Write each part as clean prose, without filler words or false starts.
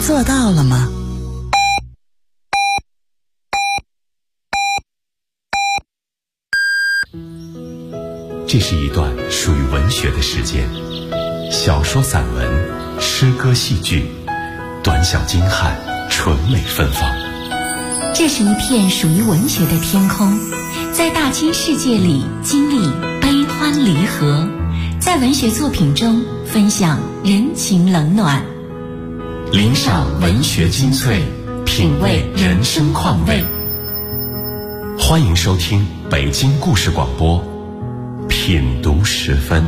做到了吗？ 这是一段属于文学的时间，小说、散文、诗歌、戏剧，短小精悍，纯美芬芳。 这是一片属于文学的天空，在大千世界里经历悲欢离合，在文学作品中分享人情冷暖， 聆赏文学精粹，品味人生况味。欢迎收听北京故事广播品读时分。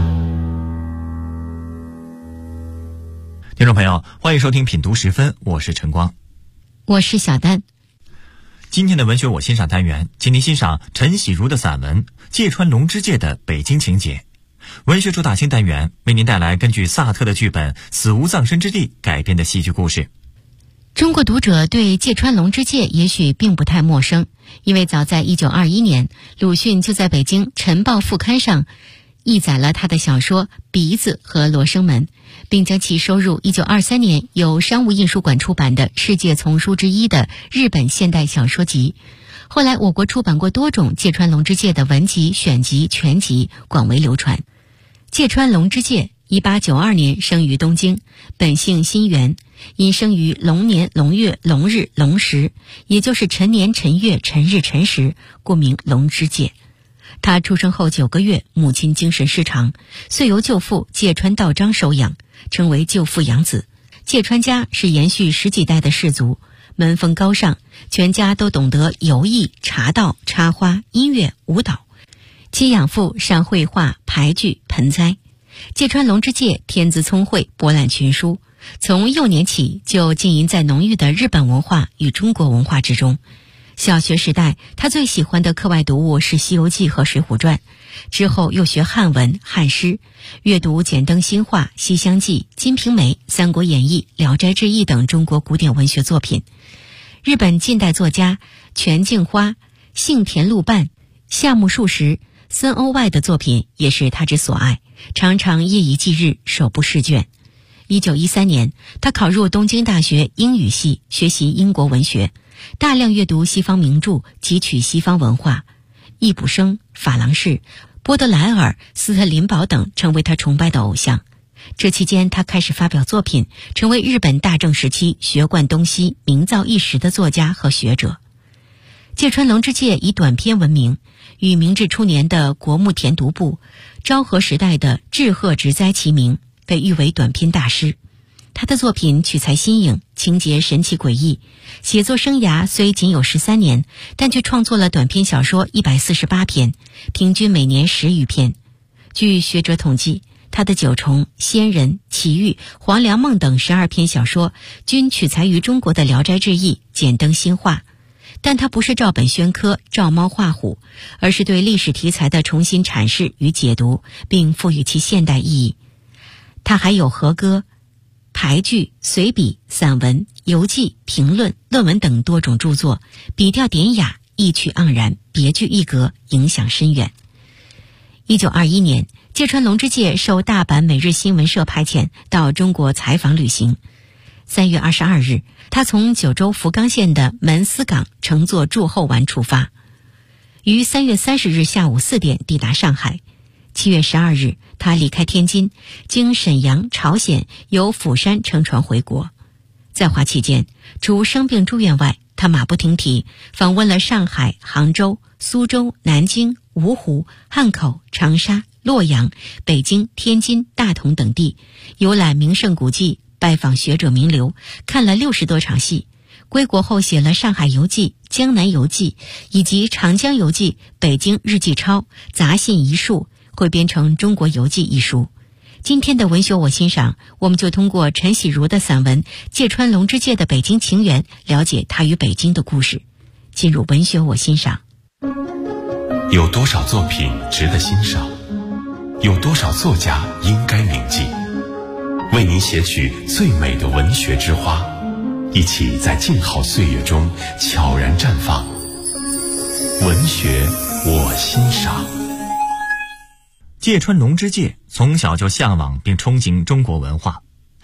听众朋友，欢迎收听品读时分，我是陈光， 我是小丹。 今天的文学我欣赏单元，请您欣赏陈喜如的散文《芥川龙之介的北京情节》。文学主打新单元为您带来根据萨特的剧本《死无葬身之地》改编的戏剧故事。 中国读者对芥川龙之介也许并不太陌生，因为早在1921年，鲁迅就在北京《晨报》副刊上译载了他的小说《鼻子》和《罗生门》，并将其收入1923年由商务印书馆出版的世界丛书之一的日本现代小说集。后来我国出版过多种芥川龙之介的文集、选集、全集，广为流传。芥川龙之介1892年生于东京，本姓新元，因生于龙年龙月龙日龙时，也就是辰年辰月辰日辰时，故名龙之介。他出生后9个月，母亲精神失常，遂由舅父芥川道章收养，称为舅父养子。芥川家是延续10几代的氏族，门风高尚，全家都懂得游艺、茶道、插花、音乐、舞蹈。其养父善绘画、牌具、盆栽。芥川龙之介天资聪慧，博览群书，从幼年起就浸淫在浓郁的日本文化与中国文化之中。小学时代，他最喜欢的课外读物是《西游记》和《水浒传》，之后又学汉文、汉诗，阅读简登新话、西厢记、金瓶梅、三国演义、聊斋志异等中国古典文学作品。日本近代作家泉镜花、幸田路伴、夏目漱石、森欧外的作品也是他之所爱，常常夜以继日，手不释卷。1913年，他考入东京大学英语系，学习英国文学，大量阅读西方名著，汲取西方文化。易卜生、法郎士、波德莱尔、斯特林堡等成为他崇拜的偶像。这期间，他开始发表作品，成为日本大正时期学贯东西、名噪一时的作家和学者。芥川龙之介以短篇闻名，与明治初年的国木田独步、昭和时代的志贺直哉齐名，被誉为短篇大师。他的作品取材新颖，情节神奇诡异，写作生涯虽仅有13年，但却创作了短篇小说148篇，平均每年10余篇。据学者统计，他的《九重》《仙人》《奇遇》《黄粱梦》等12篇小说均取材于中国的《聊斋志异》，简登新话。但他不是照本宣科、照猫画虎，而是对历史题材的重新阐释与解读，并赋予其现代意义。他还有和歌、牌剧、随笔、散文、游记、评论、论文等多种著作，笔调典雅，意趣盎然，别具一格，影响深远。1921年，芥川龙之介受大阪每日新闻社派遣到中国采访旅行。3月22日，他从九州福冈县的门司港乘坐祝后丸出发，于3月30日下午4点抵达上海。7月12日，他离开天津，经沈阳、朝鲜，由釜山乘船回国。在华期间，除生病住院外，他马不停蹄访问了上海、杭州、苏州、南京、芜湖、汉口、长沙、洛阳、北京、天津、大同等地，游览名胜古迹，拜访学者名流，看了60多场戏。归国后写了《上海游记》《江南游记》以及《长江游记》《北京日记钞》《杂信遗述》，汇编成《中国游记》一书。今天的文学我欣赏，我们就通过陈喜如的散文《芥川龙之介的北京情缘》，了解他与北京的故事。进入文学我欣赏。 有多少作品值得欣赏？有多少作家应该铭记？为您写取最美的文学之花，一起在静好岁月中悄然绽放。文学我欣赏。 芥川龙之介从小就向往并憧憬中国文化，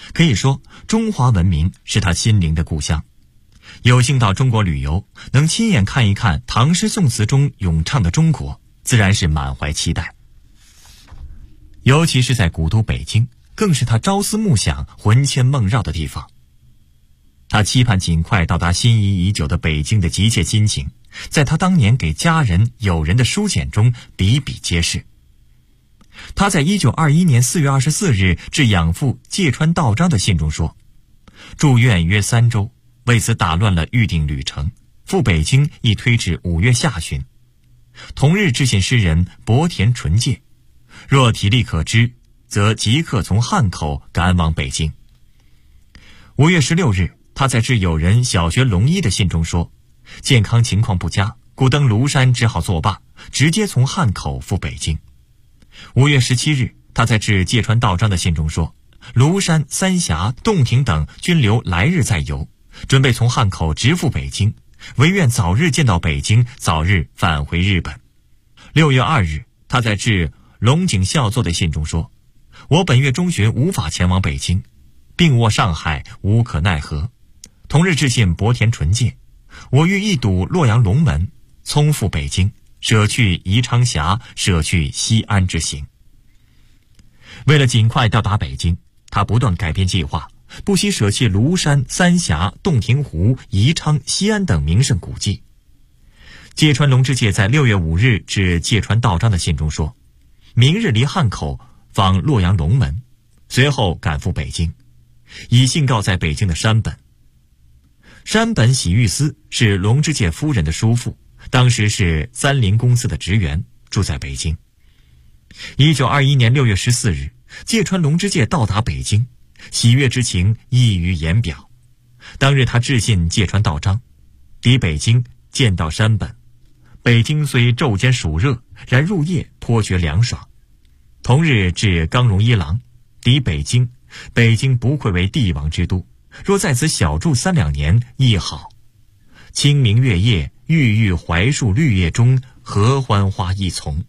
可以说中华文明是他心灵的故乡。有幸到中国旅游，能亲眼看一看唐诗宋词中咏唱的中国，自然是满怀期待。尤其是在古都北京，更是他朝思暮想、魂牵梦绕的地方。他期盼尽快到达心仪已久的北京的急切心情，在他当年给家人友人的书简中比比皆是。他在1921年4月24日致养父芥川道章的信中说，住院约3周，为此打乱了预定旅程，赴北京亦推至5月下旬。同日致信诗人薄田纯介，若体力可支，则即刻从汉口赶往北京。5月16日，他在致友人小学龙一的信中说，健康情况不佳，故登庐山只好作罢，直接从汉口赴北京。5月17日，他在致芥川道章的信中说，庐山、三峡、洞庭等均留来日再游，准备从汉口直赴北京，唯愿早日见到北京，早日返回日本。6月2日，他在致龙井孝作的信中说，我本月中旬无法前往北京，病卧上海，无可奈何。同日致信薄田纯介，我欲一睹洛阳龙门，匆赴北京，舍去宜昌峡，舍去西安之行。为了尽快到达北京，他不断改变计划，不惜舍弃庐山、三峡、洞庭湖、宜昌、西安等名胜古迹。芥川龙之介在6月5日致芥川道章的信中说，明日离汉口访洛阳龙门，随后赶赴北京，以信告在北京的山本。山本喜玉司是龙之介夫人的叔父，当时是三菱公司的职员，住在北京。1921年6月14日，芥川龙之介到达北京，喜悦之情溢于言表。当日他致信芥川道章，抵北京见到山本，北京虽昼间暑热，然入夜颇觉凉爽。同日至冈荣一郎，抵北京，北京不愧为帝王之都，若在此小住3-2年亦好。清明月夜，郁郁槐树绿叶中，合欢花一丛。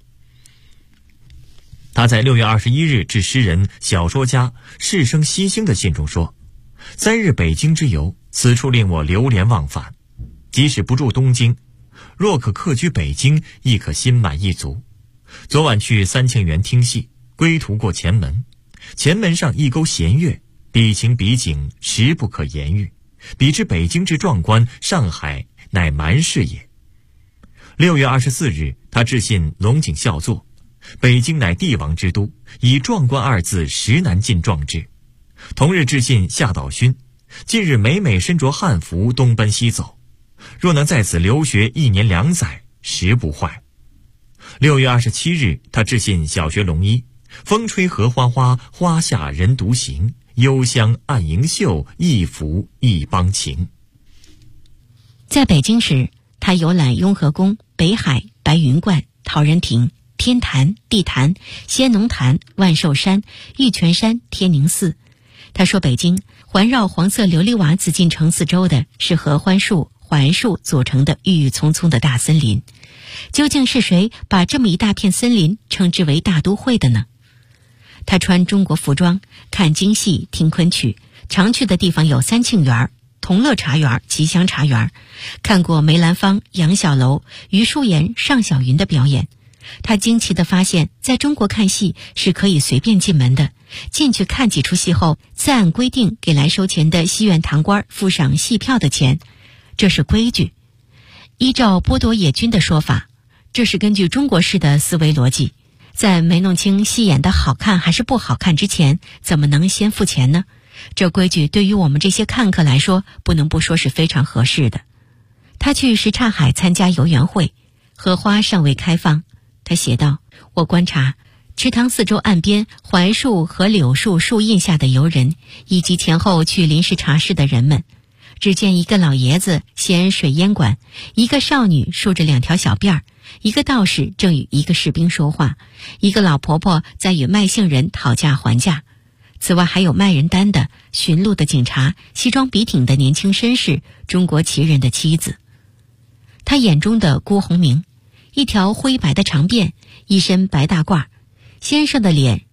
他在6月21日致诗人、小说家世生西星的信中说，3日北京之游，此处令我流连忘返，即使不住东京，若可客居北京，亦可心满意足。昨晚去3000园听戏，归途过前门，前门上一钩弦月，比情比景，实不可言喻。比之北京之壮观，上海乃蛮事也。6月24日，他致信龙井孝作，北京乃帝王之都，以壮观2字实难尽壮之。同日致信夏岛勋，近日每每身着汉服东奔西走，若能在此留学1年2载，实不坏。6月27日，他致信小学龙一，风吹荷花花，花下人独行，幽香暗盈袖，一幅一帮情。 在北京时，他游览雍和宫、北海、白云观、陶然亭、天坛、地坛、仙农坛、万寿山、玉泉山、天宁寺。他说，北京环绕黄色琉璃瓦紫禁城4周的是合欢树、槐树组成的郁郁葱葱的大森林。究竟是谁把这么一大片森林称之为大都会的呢？他穿中国服装，看京戏，听昆曲，常去的地方有三庆园、同乐茶园、吉祥茶园，看过梅兰芳、杨小楼、余淑妍、尚小云的表演。他惊奇地发现，在中国看戏是可以随便进门的，进去看几出戏后，再按规定给来收钱的戏院堂官付上戏票的钱，这是规矩。依照波多野君的说法，这是根据中国式的思维逻辑，在没弄清戏演的好看还是不好看之前，怎么能先付钱呢？这规矩对于我们这些看客来说，不能不说是非常合适的。他去什刹海参加游园会，荷花尚未开放。他写道，我观察池塘4周岸边槐树和柳树树荫下的游人，以及前后去临时茶室的人们，只见一个老爷子衔水烟管，一个少女梳着2条小辫儿，一个道士正与一个士兵说话，一个老婆婆在与卖杏人讨价还价。此外还有卖人单的、巡路的警察、西装笔挺的年轻绅士、中国旗人的妻子。他眼中的辜鸿铭，一条灰白的长辫，一身白大褂，先生的脸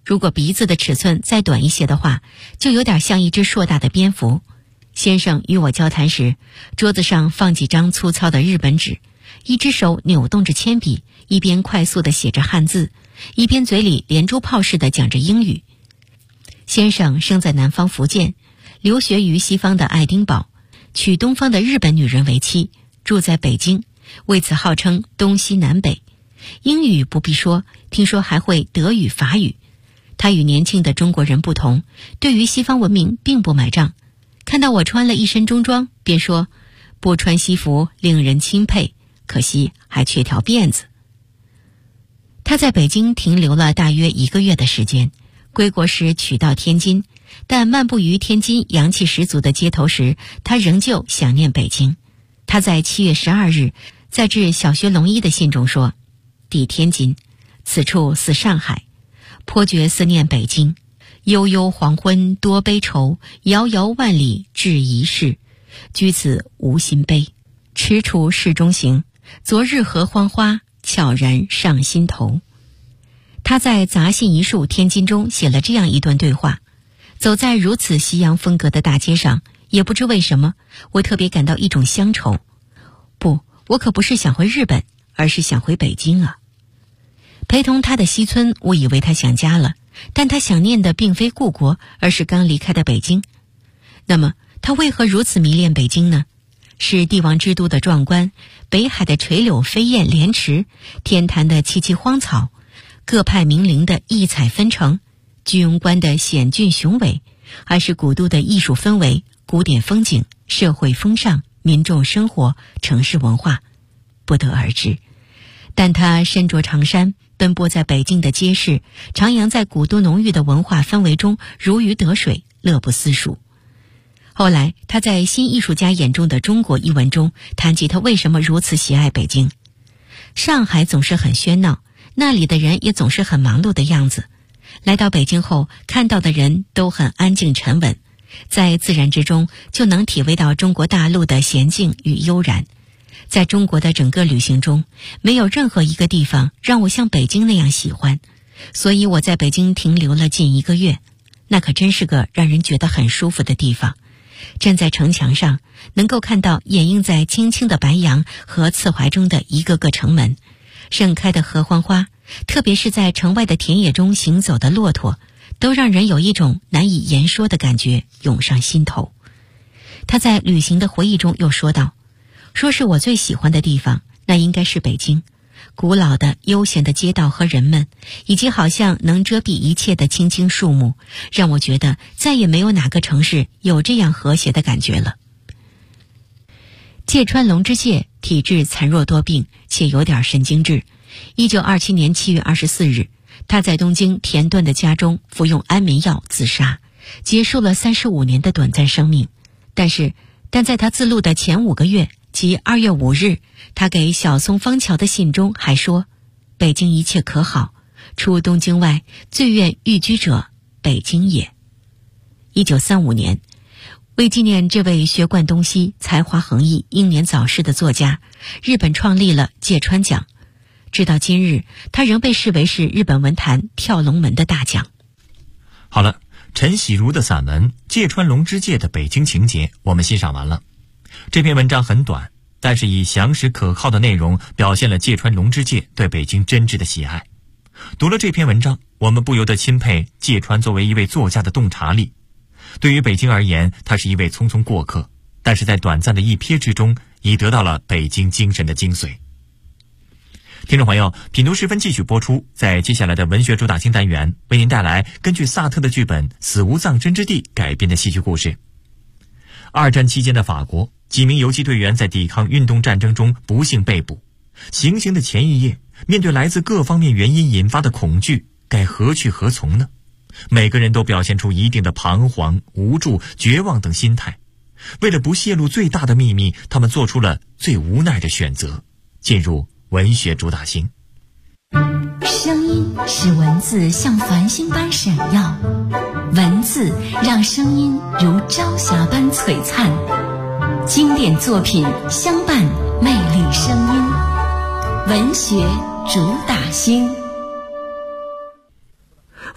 如果鼻子的尺寸再短一些的话，就有点像一只硕大的蝙蝠。先生与我交谈时，桌子上放几张粗糙的日本纸，一只手扭动着铅笔，一边快速地写着汉字，一边嘴里连珠炮似的讲着英语。先生生在南方福建，留学于西方的爱丁堡，娶东方的日本女人为妻，住在北京，为此号称东西南北。英语不必说，听说还会德语、法语。他与年轻的中国人不同，对于西方文明并不买账。看到我穿了一身中装，便说不穿西服令人钦佩，可惜还缺条辫子。他在北京停留了大约1个月的时间，归国时取到天津，但漫步于天津阳气十足的街头时，他仍旧想念北京。他在7月12日在致小学龙一的信中说：抵天津，此处似上海，颇觉思念北京。悠悠黄昏多悲愁，遥遥万里至一事。居此无心悲，踟蹰市中行。昨日合欢花，悄然上心头。他在杂信一树天津中写了这样一段对话：走在如此西洋风格的大街上，也不知为什么，我特别感到一种乡愁。不，我可不是想回日本，而是想回北京啊。陪同他的西村误以为他想家了，但他想念的并非故国，而是刚离开的北京。那么他为何如此迷恋北京呢？是帝王之都的壮观，北海的垂柳飞燕莲池，天坛的萋萋荒草，各派名伶的异彩纷呈，居庸关的险峻雄伟，还是古都的艺术氛围、古典风景、社会风尚、民众生活、城市文化？不得而知。但他身着长衫，奔波在北京的街市，徜徉在古都浓郁的文化氛围中，如鱼得水，乐不思蜀。后来他在《新艺术家眼中的中国》一文中谈及他为什么如此喜爱北京。上海总是很喧闹，那里的人也总是很忙碌的样子。来到北京后，看到的人都很安静沉稳，在自然之中就能体味到中国大陆的娴静与悠然。在中国的整个旅行中，没有任何一个地方让我像北京那样喜欢，所以我在北京停留了近1个月。那可真是个让人觉得很舒服的地方。站在城墙上，能够看到掩映在青青的白杨和刺槐中的一个个城门，盛开的合欢花，特别是在城外的田野中行走的骆驼，都让人有一种难以言说的感觉涌上心头。他在旅行的回忆中又说道：说是我最喜欢的地方，那应该是北京。古老的悠闲的街道和人们，以及好像能遮蔽一切的青青树木，让我觉得再也没有哪个城市有这样和谐的感觉了。芥川龙之介体质残弱多病，且有点神经质。1927年7月24日，他在东京田段的家中服用安眠药自杀，结束了35年的短暂生命。但在他自录的前5个月，即2月5日，他给小松方桥的信中还说：北京一切可好，出东京外，最愿寓居者，北京也。1935年，为纪念这位学贯东西、才华横溢、英年早逝的作家，日本创立了芥川奖。直到今日，他仍被视为是日本文坛跳龙门的大奖。 好了，陈喜如的散文《芥川龙之介的北京情节》我们欣赏完了。这篇文章很短，但是以详实可靠的内容表现了芥川龙之介对北京真挚的喜爱。读了这篇文章，我们不由得钦佩芥川作为一位作家的洞察力。对于北京而言，他是一位匆匆过客，但是在短暂的一瞥之中，已得到了北京精神的精髓。听众朋友，品读时分继续播出，在接下来的文学主打星单元，为您带来根据萨特的剧本《死无葬身之地》改编的戏剧故事。2战期间的法国，几名游击队员在抵抗运动战争中不幸被捕。行刑的前一夜，面对来自各方面原因引发的恐惧，该何去何从呢？每个人都表现出一定的彷徨、无助、绝望等心态。为了不泄露最大的秘密，他们做出了最无奈的选择。进入文学主打星。 声音使文字像繁星般闪耀，文字让声音如朝霞般璀璨。经典作品相伴，魅力声音。文学主打星。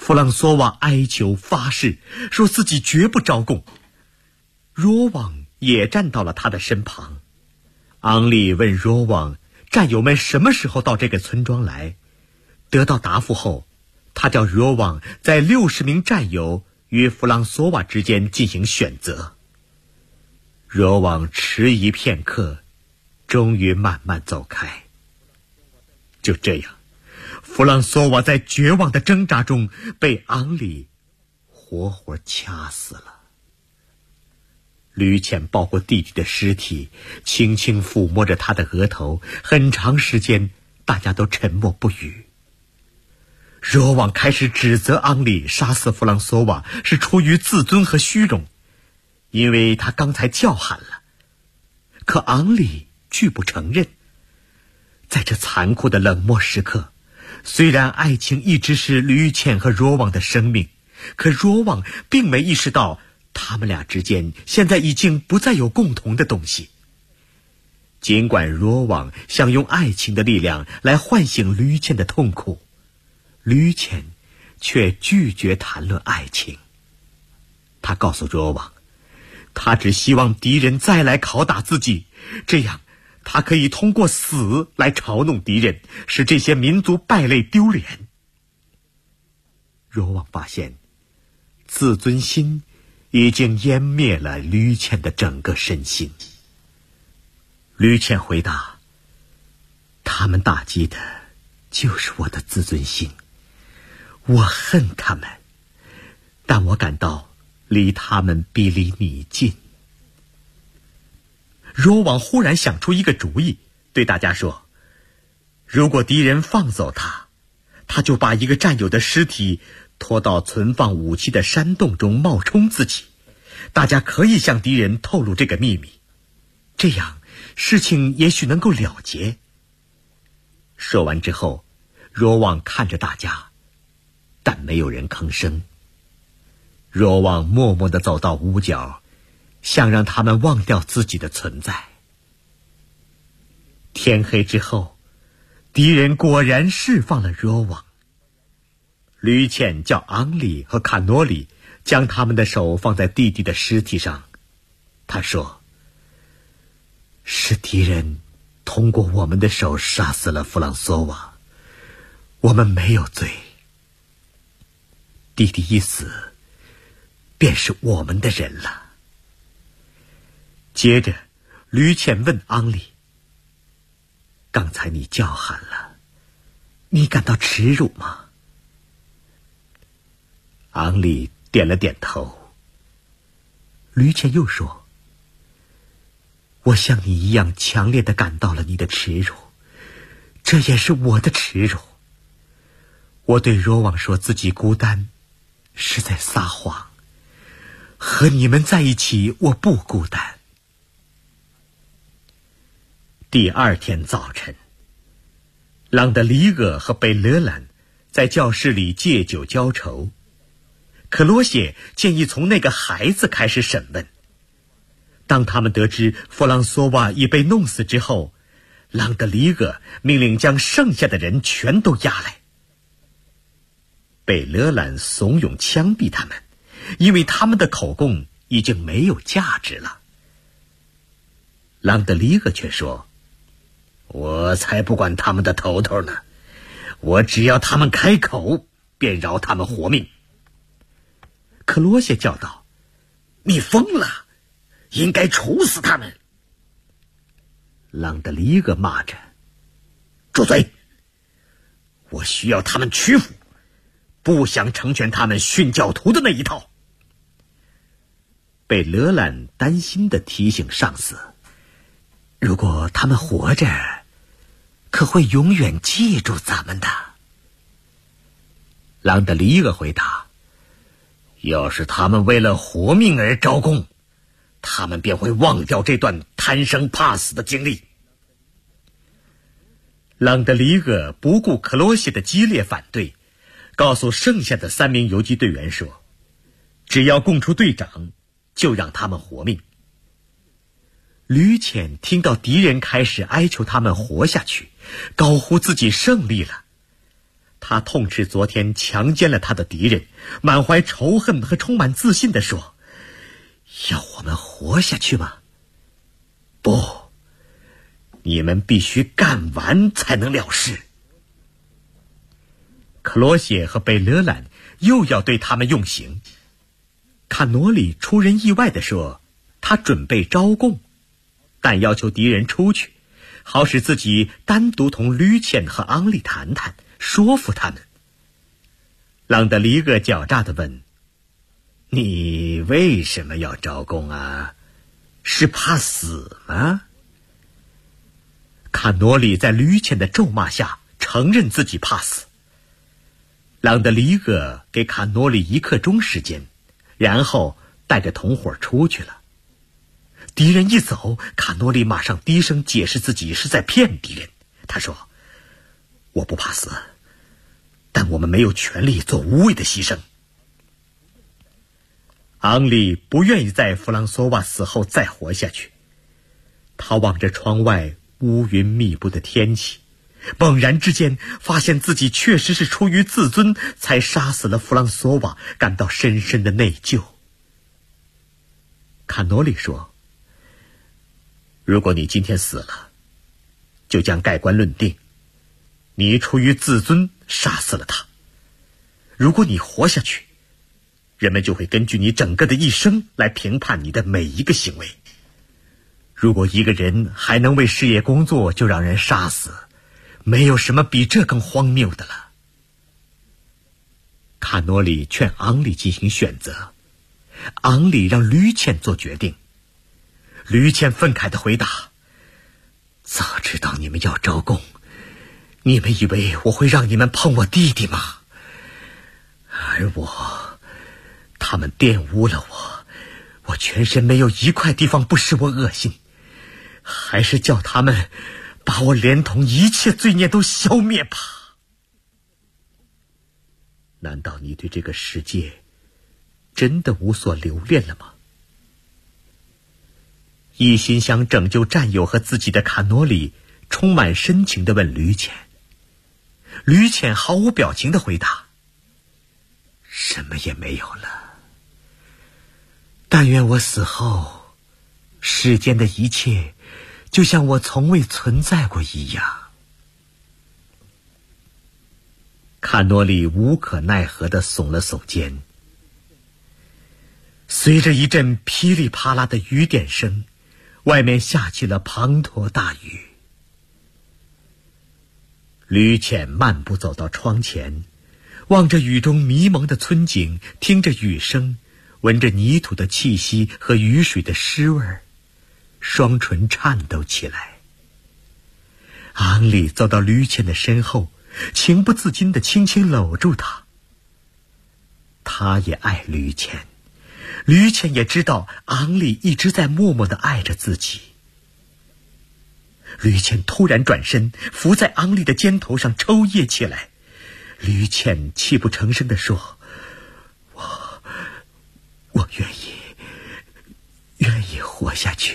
弗朗索瓦哀求发誓，说自己绝不招供。若望也站到了他的身旁。昂利问若望，战友们什么时候到这个村庄来？得到答复后，他叫若望在60名战友与弗朗索瓦之间进行选择。若望迟疑片刻，终于慢慢走开。就这样，弗朗索瓦在绝望的挣扎中被昂里活活掐死了。吕浅抱过弟弟的尸体，轻轻抚摸着他的额头，很长时间大家都沉默不语。若望开始指责昂里杀死弗朗索瓦是出于自尊和虚荣，因为他刚才叫喊了。可昂里拒不承认。在这残酷的冷漠时刻，虽然爱情一直是吕浅和若望的生命，可若望并没意识到他们俩之间现在已经不再有共同的东西。尽管若望想用爱情的力量来唤醒吕浅的痛苦，吕浅却拒绝谈论爱情。他告诉若望，他只希望敌人再来拷打自己，这样他可以通过死来嘲弄敌人，使这些民族败类丢脸。若望发现，自尊心已经湮灭了吕浅的整个身心。吕浅回答，他们打击的就是我的自尊心，我恨他们，但我感到离他们比离你近。若望忽然想出一个主意，对大家说，如果敌人放走他，他就把一个战友的尸体拖到存放武器的山洞中冒充自己，大家可以向敌人透露这个秘密，这样事情也许能够了结。说完之后，若望看着大家，但没有人吭声。若望默默地走到屋角，想让他们忘掉自己的存在。天黑之后，敌人果然释放了若望。吕浅叫昂里和卡诺里将他们的手放在弟弟的尸体上。他说，是敌人通过我们的手杀死了弗朗索瓦，我们没有罪。弟弟一死，便是我们的人了。接着，吕浅问昂里，刚才你叫喊了，你感到耻辱吗？昂里点了点头。吕浅又说，我像你一样强烈地感到了你的耻辱，这也是我的耻辱。我对若望说自己孤单，是在撒谎。和你们在一起，我不孤单。第二天早晨，朗德里厄和贝勒兰在教室里借酒浇愁。克罗谢建议从那个孩子开始审问。当他们得知弗朗索瓦已被弄死之后，朗德里厄命令将剩下的人全都押来。贝勒兰怂恿枪毙他们，因为他们的口供已经没有价值了。朗德里厄却说，我才不管他们的头头呢，我只要他们开口，便饶他们活命。克罗谢叫道，你疯了，应该处死他们。朗德里厄骂着，住嘴，我需要他们屈服，不想成全他们殉教徒的那一套。贝勒兰担心地提醒上司，如果他们活着，可会永远记住咱们的。朗德里厄回答，要是他们为了活命而招供，他们便会忘掉这段贪生怕死的经历。朗德里厄不顾克罗西的激烈反对，告诉剩下的3名游击队员说，只要供出队长，就让他们活命。吕浅听到敌人开始哀求他们活下去，高呼自己胜利了。他他痛斥昨天强奸了他的敌人，满怀仇恨和充满自信地说：要我们活下去吗？不，你们必须干完才能了事。克罗谢和贝勒兰又要对他们用刑。卡诺里出人意外地说，他准备招供，但要求敌人出去，好使自己单独同吕茜和昂利谈谈，说服他们。朗德里厄狡诈地问：你为什么要招供啊？是怕死吗？卡诺里在吕茜的咒骂下承认自己怕死。朗德里厄给卡诺里1刻钟时间，然后带着同伙出去了。敌人一走，卡诺里马上低声解释自己是在骗敌人。他说：我不怕死，但我们没有权利做无谓的牺牲。昂利不愿意在弗朗索瓦死后再活下去。他望着窗外乌云密布的天气，猛然之间发现自己确实是出于自尊才杀死了弗朗索瓦，感到深深的内疚。卡诺里说：如果你今天死了，就将盖棺论定，你出于自尊杀死了他。如果你活下去，人们就会根据你整个的一生来评判你的每一个行为。如果一个人还能为事业工作就让人杀死，没有什么比这更荒谬的了。卡诺里劝昂里进行选择，昂里让吕茜做决定。吕茜愤慨地回答：早知道你们要招供，你们以为我会让你们碰我弟弟吗？而他们玷污了我全身没有一块地方不使我恶心，还是叫他们把我连同一切罪孽都消灭吧。难道你对这个世界真的无所留恋了吗？一心想拯救战友和自己的卡诺里充满深情地问吕茜。吕茜毫无表情地回答：什么也没有了。但愿我死后，世间的一切就像我从未存在过一样。卡诺里无可奈何地耸了耸肩。随着一阵噼里啪啦的雨点声，外面下起了滂沱大雨。吕茜漫步走到窗前，望着雨中迷蒙的村景，听着雨声，闻着泥土的气息和雨水的湿味儿，双唇颤抖起来。昂里走到吕茜的身后，情不自禁地轻轻搂住她。他也爱吕茜，吕茜也知道昂里一直在默默地爱着自己。吕茜突然转身，伏在昂里的肩头上抽噎起来。吕茜泣不成声地说：我愿意活下去。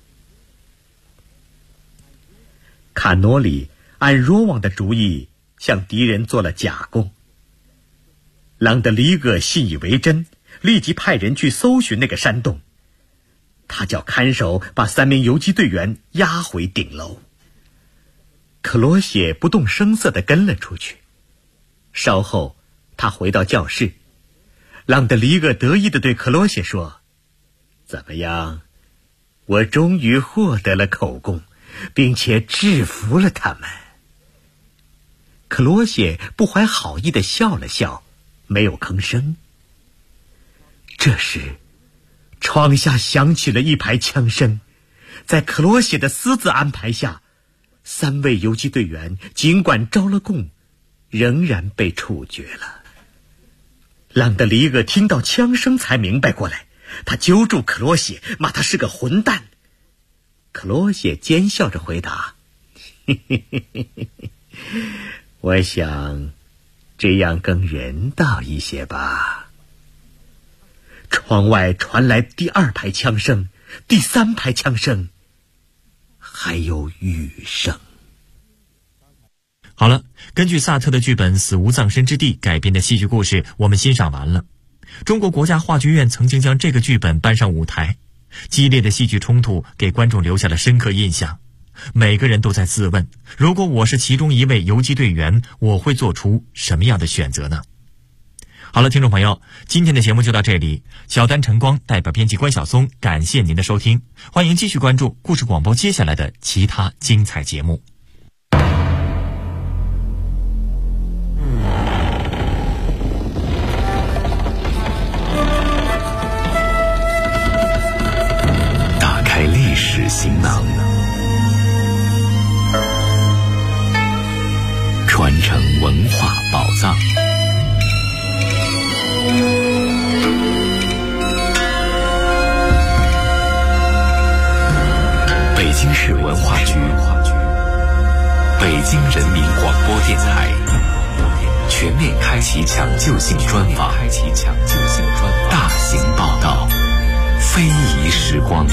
卡诺里按若望的主意向敌人做了假供。朗德里戈信以为真，立即派人去搜寻那个山洞。他叫看守把3名游击队员押回顶楼。克罗谢不动声色地跟了出去。稍后他回到教室，朗德里戈得意地对克罗谢说：怎么样，我终于获得了口供，并且制服了他们。克罗谢不怀好意地笑了笑，没有吭声。这时窗下响起了一排枪声，在克罗谢的私自安排下，3位游击队员尽管招了供，仍然被处决了。朗德里戈听到枪声才明白过来，他揪住克罗谢，骂他是个混蛋。克罗谢奸笑着回答：我想这样更人道一些吧。窗外传来第2排枪声，第3排枪声，还有雨声。 好了，根据萨特的剧本《死无葬身之地》改编的戏剧故事，我们欣赏完了。中国国家话剧院曾经将这个剧本搬上舞台，激烈的戏剧冲突给观众留下了深刻印象。每个人都在自问，如果我是其中一位游击队员，我会做出什么样的选择呢？好了，听众朋友，今天的节目就到这里。小丹晨光代表编辑关晓松，感谢您的收听，欢迎继续关注故事广播接下来的其他精彩节目。 打开历史行囊，传承文化宝藏。北京市文化局、北京人民广播电台全面开启抢救性专访，大型报道，非遗时光。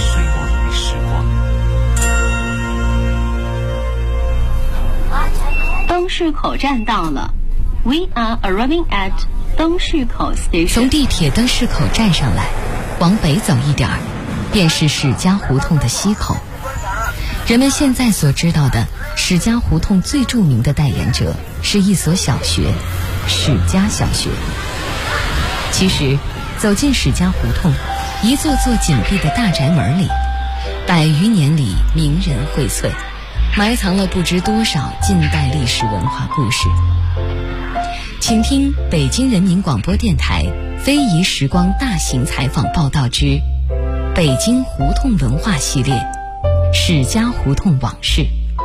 灯市口站到了 ，We are arriving at 灯市口 station。 从地铁灯市口站上来，往北走一点儿，便是史家胡同的西口。人们现在所知道的史家胡同最著名的代言者是一所小学——史家小学。其实，走进史家胡同，一座座紧闭的大宅门里，100余年里名人荟萃，埋藏了不知多少近代历史文化故事。请听北京人民广播电台非遗时光大型采访报道之北京胡同文化系列，史家胡同往事。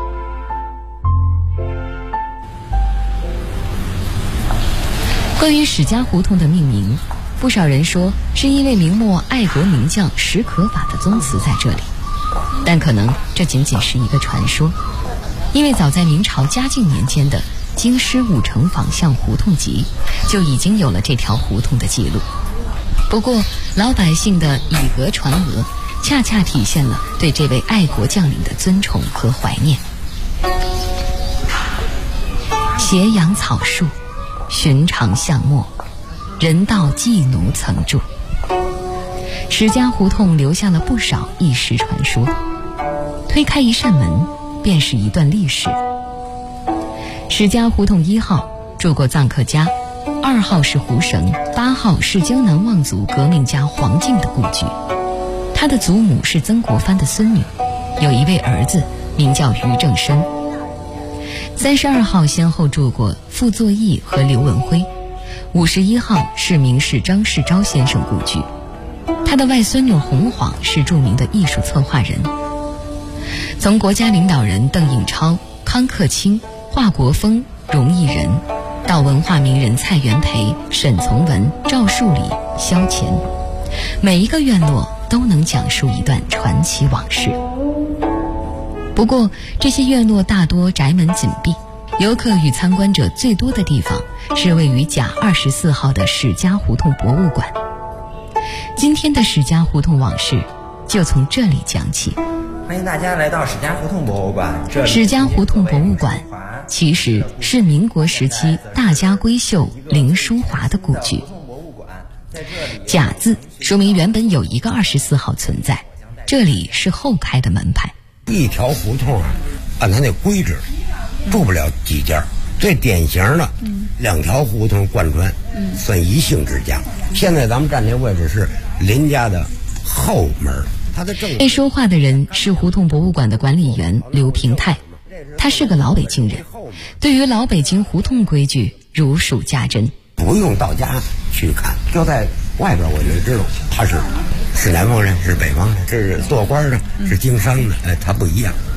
关于史家胡同的命名，不少人说是因为明末爱国名将史可法的宗祠在这里，但可能这仅仅是一个传说，因为早在明朝嘉靖年间的《京师5城坊巷胡同集》就已经有了这条胡同的记录。不过老百姓的以讹传讹，恰恰体现了对这位爱国将领的尊崇和怀念。斜阳草树，寻常巷陌，人道妓奴曾住。史家胡同留下了不少轶事传说，推开一扇门，便是一段历史。史家胡同1号住过臧克家，2号是胡绳，8号是江南望族革命家黄敬的故居。他的祖母是曾国藩的孙女，有一位儿子名叫于正深。32号先后住过傅作义和刘文辉，51号是名士张世钊先生故居。他的外孙女洪晃是著名的艺术策划人。从国家领导人邓颖超、康克清、华国锋、荣毅仁，到文化名人蔡元培、沈从文、赵树理、萧乾，每一个院落都能讲述一段传奇往事。不过这些院落大多宅门紧闭，游客与参观者最多的地方是位于甲24号的史家胡同博物馆。今天的史家胡同往事就从这里讲起。 欢迎大家来到史家胡同博物馆。 史家胡同博物馆其实是民国时期大家闺秀林淑华的故居。甲字说明原本有一个24号存在，这里是后开的门牌。 一条胡同啊，按它那规制住不了几家，最典型的2条胡同贯穿，算一姓之家。现在咱们站这位置是邻家的后门。 被说话的人是胡同博物馆的管理员刘平泰，他是个老北京人，对于老北京胡同规矩如数家珍。 不用到家去看，就在外边我就知道他是南方人，是北方人，这是做官的，是经商的，他不一样。